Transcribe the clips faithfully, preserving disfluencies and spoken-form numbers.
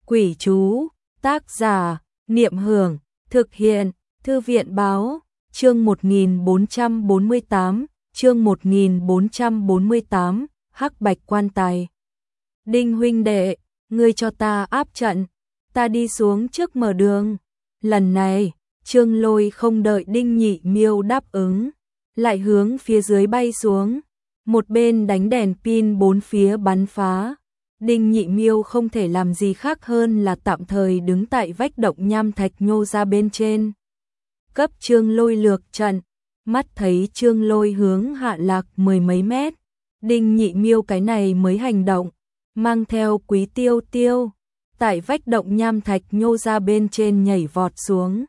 Quỷ chú, tác giả, Niệm Hưởng, thực hiện, Thư viện báo, chương một nghìn bốn trăm bốn mươi tám, chương một nghìn bốn trăm bốn mươi tám, Hắc Bạch Quan Tài. Đinh huynh đệ, ngươi cho ta áp trận, ta đi xuống trước mở đường. Lần này, Trương Lôi không đợi Đinh Nhị Miêu đáp ứng, lại hướng phía dưới bay xuống, một bên đánh đèn pin bốn phía bắn phá. Đinh Nhị Miêu không thể làm gì khác hơn là tạm thời đứng tại vách động nham thạch nhô ra bên trên. Cấp Trương Lôi lược trận, mắt thấy Trương Lôi hướng hạ lạc mười mấy mét, Đinh Nhị Miêu cái này mới hành động, mang theo Quý Tiêu Tiêu, tại vách động nham thạch nhô ra bên trên nhảy vọt xuống.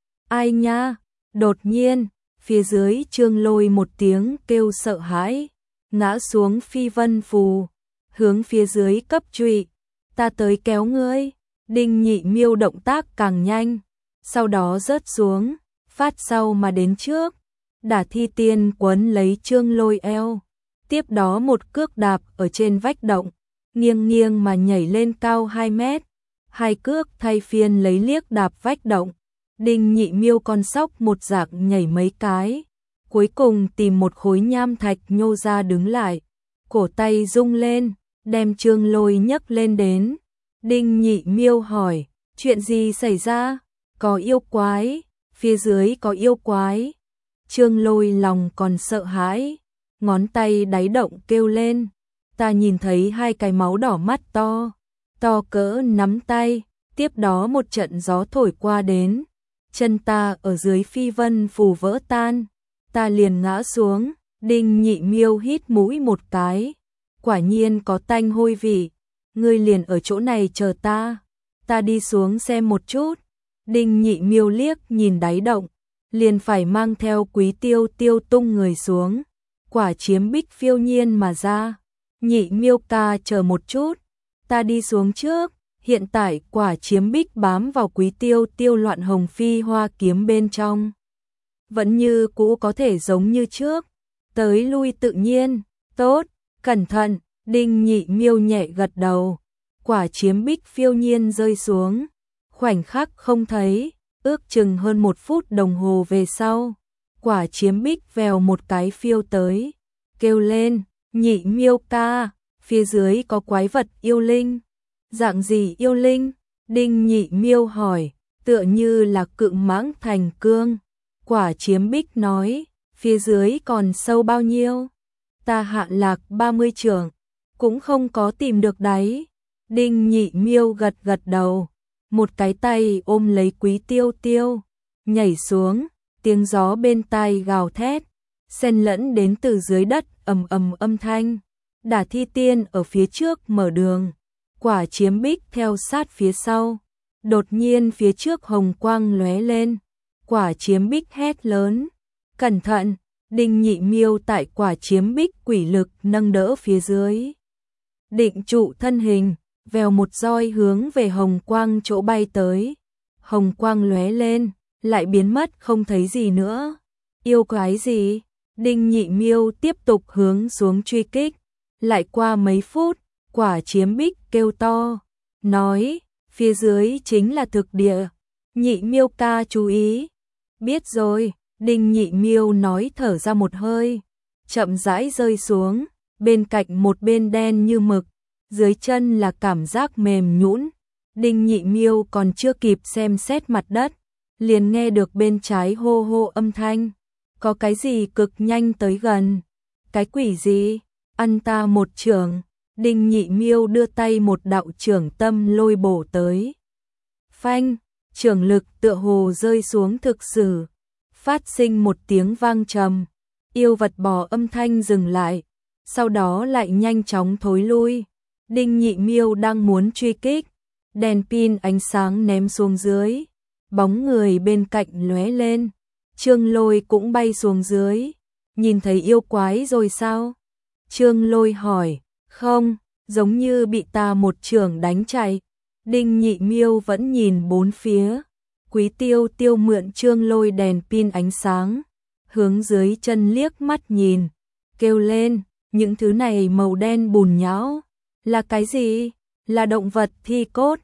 Ai nha, đột nhiên, phía dưới Trương Lôi một tiếng kêu sợ hãi, ngã xuống phi vân phù, hướng phía dưới cấp trụy, ta tới kéo ngươi. Đinh Nhị Miêu động tác càng nhanh, sau đó rớt xuống, phát sau mà đến trước, đả thi tiên quấn lấy Trương Lôi eo, tiếp đó một cước đạp ở trên vách động, nghiêng nghiêng mà nhảy lên cao hai mét, hai cước thay phiên lấy liếc đạp vách động. Đinh Nhị Miêu con sóc một dạng nhảy mấy cái, cuối cùng tìm một khối nham thạch nhô ra đứng lại, cổ tay rung lên, đem Trương Lôi nhấc lên đến. Đinh Nhị Miêu hỏi, chuyện gì xảy ra? Có yêu quái, phía dưới có yêu quái. Trương Lôi lòng còn sợ hãi, ngón tay đáy động kêu lên, ta nhìn thấy hai cái máu đỏ mắt to, to cỡ nắm tay, tiếp đó một trận gió thổi qua đến, chân ta ở dưới phi vân phù vỡ tan, ta liền ngã xuống. Đinh Nhị Miêu hít mũi một cái, quả nhiên có tanh hôi vị, ngươi liền ở chỗ này chờ ta, ta đi xuống xem một chút. Đinh Nhị Miêu liếc nhìn đáy động, liền phải mang theo Quý Tiêu Tiêu tung người xuống, quả chiếm bích phiêu nhiên mà ra. Nhị Miêu ca chờ một chút, ta đi xuống trước. Hiện tại quả chiếm bích bám vào Quý Tiêu Tiêu loạn hồng phi hoa kiếm bên trong, vẫn như cũ có thể giống như trước, tới lui tự nhiên. Tốt, cẩn thận. Đinh Nhị Miêu nhẹ gật đầu, quả chiếm bích phiêu nhiên rơi xuống, khoảnh khắc không thấy, ước chừng hơn một phút đồng hồ về sau, quả chiếm bích vèo một cái phiêu tới, kêu lên, Nhị Miêu ca, phía dưới có quái vật yêu linh. Dạng gì yêu linh? Đinh Nhị Miêu hỏi, tựa như là cự mãng thành cương. Quả chiếm bích nói, phía dưới còn sâu bao nhiêu? Ta hạ lạc ba mươi trượng, cũng không có tìm được đáy. Đinh Nhị Miêu gật gật đầu, một cái tay ôm lấy Quý Tiêu Tiêu, nhảy xuống, tiếng gió bên tai gào thét, xen lẫn đến từ dưới đất ầm ầm âm thanh. Đả thi tiên ở phía trước mở đường, quả chiếm bích theo sát phía sau. Đột nhiên phía trước hồng quang lóe lên, quả chiếm bích hét lớn, cẩn thận. Đinh Nhị Miêu tại quả chiếm bích quỷ lực nâng đỡ phía dưới, định trụ thân hình, vèo một roi hướng về hồng quang chỗ bay tới. Hồng quang lóe lên, lại biến mất không thấy gì nữa. Yêu quái gì? Đinh Nhị Miêu tiếp tục hướng xuống truy kích. Lại qua mấy phút, quả chiếm bích kêu to, nói, phía dưới chính là thực địa. Nhị Miêu ca chú ý. Biết rồi. Đinh Nhị Miêu nói thở ra một hơi, chậm rãi rơi xuống, bên cạnh một bên đen như mực, dưới chân là cảm giác mềm nhũn. Đinh Nhị Miêu còn chưa kịp xem xét mặt đất, liền nghe được bên trái hô hô âm thanh, có cái gì cực nhanh tới gần. Cái quỷ gì? Ăn ta một chưởng. Đinh Nhị Miêu đưa tay một đạo chưởng tâm lôi bổ tới. Phanh, chưởng lực tựa hồ rơi xuống thực sự, phát sinh một tiếng vang trầm, yêu vật bò âm thanh dừng lại, sau đó lại nhanh chóng thối lui. Đinh Nhị Miêu đang muốn truy kích, đèn pin ánh sáng ném xuống dưới, bóng người bên cạnh lóe lên, Trương Lôi cũng bay xuống dưới. Nhìn thấy yêu quái rồi sao? Trương Lôi hỏi. Không, giống như bị ta một chưởng đánh chạy. Đinh Nhị Miêu vẫn nhìn bốn phía. Quý Tiêu Tiêu mượn Trương Lôi đèn pin ánh sáng, hướng dưới chân liếc mắt nhìn, kêu lên, những thứ này màu đen bùn nhão, là cái gì? Là động vật thi cốt.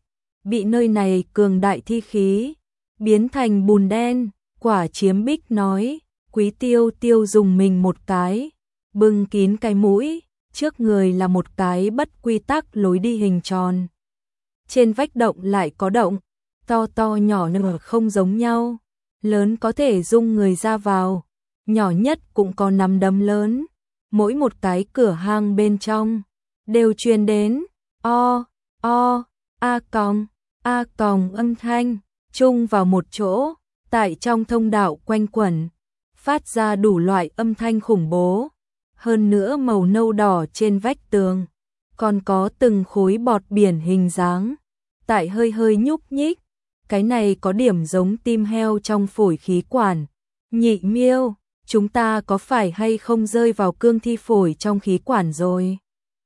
bị nơi này cường đại thi khí biến thành bùn đen. Quả Chiếm Bích nói, Quý Tiêu Tiêu dùng mình một cái, bưng kín cái mũi, trước người là một cái bất quy tắc lối đi hình tròn. Trên vách động lại có động, to to nhỏ nhỏ không giống nhau, lớn có thể dung người ra vào, nhỏ nhất cũng có nắm đấm lớn. Mỗi một cái cửa hang bên trong đều truyền đến o o a còng a còng âm thanh chung vào một chỗ, tại trong thông đạo quanh quẩn, phát ra đủ loại âm thanh khủng bố. Hơn nữa màu nâu đỏ trên vách tường còn có từng khối bọt biển hình dáng tại hơi hơi nhúc nhích, cái này có điểm giống tim heo trong phổi khí quản. Nhị Miêu, chúng ta có phải hay không rơi vào cương thi phổi trong khí quản rồi?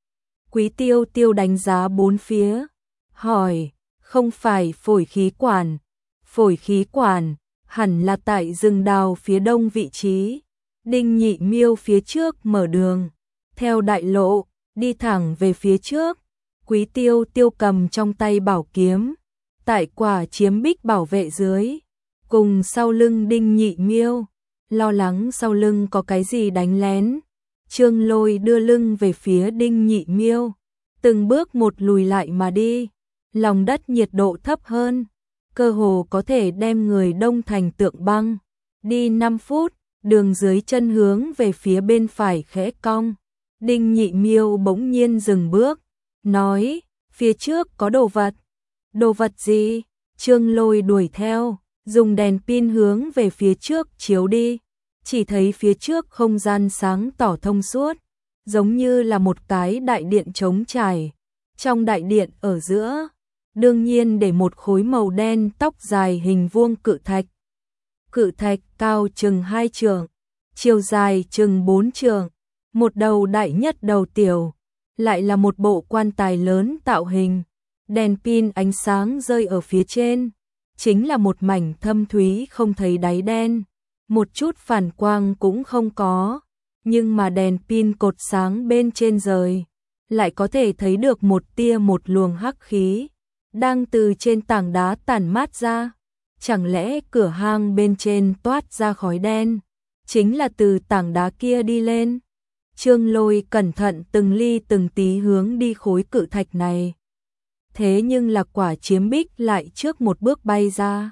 Quý Tiêu Tiêu đánh giá bốn phía, hỏi, không phải phổi khí quản, phổi khí quản hẳn là tại rừng đào phía đông vị trí. Đinh Nhị Miêu phía trước mở đường, theo đại lộ, đi thẳng về phía trước. Quý Tiêu Tiêu cầm trong tay bảo kiếm, tại Quả Chiếm Bích bảo vệ dưới, cùng sau lưng Đinh Nhị Miêu, lo lắng sau lưng có cái gì đánh lén. Trương Lôi đưa lưng về phía Đinh Nhị Miêu, từng bước một lùi lại mà đi. Lòng đất nhiệt độ thấp hơn, cơ hồ có thể đem người đông thành tượng băng. Đi năm phút, đường dưới chân hướng về phía bên phải khẽ cong. Đinh Nhị Miêu bỗng nhiên dừng bước, nói, phía trước có đồ vật. Đồ vật gì? Trương Lôi đuổi theo, dùng đèn pin hướng về phía trước chiếu đi. Chỉ thấy phía trước không gian sáng tỏ thông suốt, giống như là một cái đại điện trống trải. Trong đại điện ở giữa, đương nhiên để một khối màu đen tóc dài hình vuông cự thạch. Cự thạch cao chừng hai trượng, chiều dài chừng bốn trượng, một đầu đại nhất đầu tiểu, lại là một bộ quan tài lớn tạo hình. Đèn pin ánh sáng rơi ở phía trên, chính là một mảnh thâm thúy không thấy đáy đen, một chút phản quang cũng không có, nhưng mà đèn pin cột sáng bên trên rời, lại có thể thấy được một tia một luồng hắc khí đang từ trên tảng đá tản mát ra. Chẳng lẽ cửa hang bên trên toát ra khói đen chính là từ tảng đá kia đi lên? Trương Lôi cẩn thận từng ly từng tí hướng đi khối cự thạch này. Thế nhưng là Quả Chiếm Bích lại trước một bước bay ra.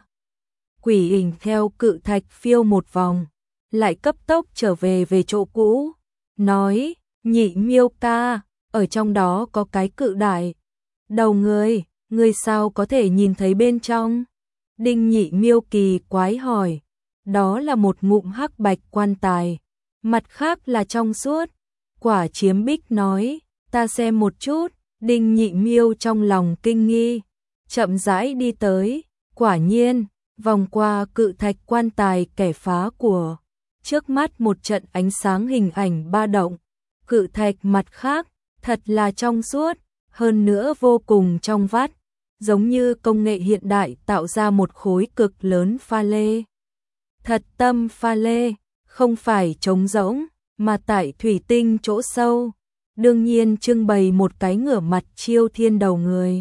Quỷ hình theo cự thạch phiêu một vòng, lại cấp tốc trở về về chỗ cũ, nói, Nhị Miêu ca, ở trong đó có cái cự đại đầu người, người sao có thể nhìn thấy bên trong? Đinh Nhị Miêu kỳ quái hỏi, đó là một ngụm hắc bạch quan tài, mặt khác là trong suốt. Quả Chiếm Bích nói, ta xem một chút. Đinh Nhị Miêu trong lòng kinh nghi, chậm rãi đi tới, quả nhiên, vòng qua cự thạch quan tài kẻ phá của. Trước mắt một trận ánh sáng hình ảnh ba động, cự thạch mặt khác, thật là trong suốt, hơn nữa vô cùng trong vắt, giống như công nghệ hiện đại tạo ra một khối cực lớn pha lê. Thật tâm pha lê, không phải trống rỗng, mà tại thủy tinh chỗ sâu, đương nhiên trưng bày một cái ngửa mặt chiêu thiên đầu người.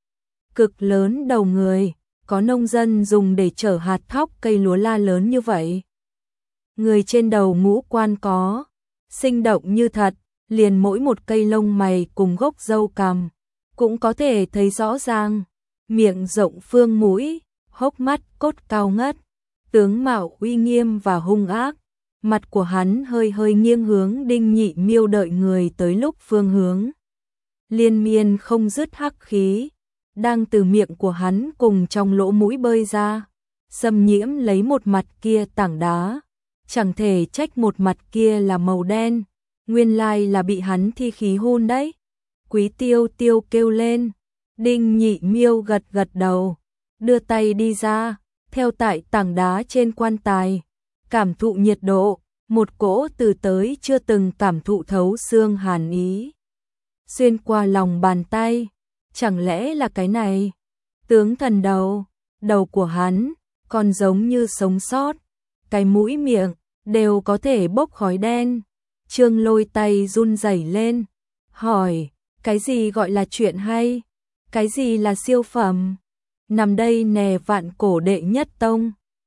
Cực lớn đầu người, có nông dân dùng để chở hạt thóc cây lúa la lớn như vậy. Người trên đầu ngũ quan có, sinh động như thật, liền mỗi một cây lông mày cùng gốc râu cằm, cũng có thể thấy rõ ràng, miệng rộng phương mũi, hốc mắt cốt cao ngất, tướng mạo uy nghiêm và hung ác. Mặt của hắn hơi hơi nghiêng hướng Đinh Nhị Miêu đợi người tới lúc phương hướng. Liên miên không dứt hắc khí, đang từ miệng của hắn cùng trong lỗ mũi bơi ra, xâm nhiễm lấy một mặt kia tảng đá. Chẳng thể trách một mặt kia là màu đen, nguyên lai là bị hắn thi khí hôn đấy. Quý Tiêu Tiêu kêu lên, Đinh Nhị Miêu gật gật đầu, đưa tay đi ra, theo tại tảng đá trên quan tài. Cảm thụ nhiệt độ, một cỗ từ tới chưa từng cảm thụ thấu xương hàn ý. Xuyên qua lòng bàn tay, chẳng lẽ là cái này? Tướng thần đầu, đầu của hắn, còn giống như sống sót, cái mũi miệng, đều có thể bốc khói đen. Trương Lôi tay run rẩy lên, hỏi, cái gì gọi là chuyện hay? Cái gì là siêu phẩm? nằm đây nè vạn cổ đệ nhất tông.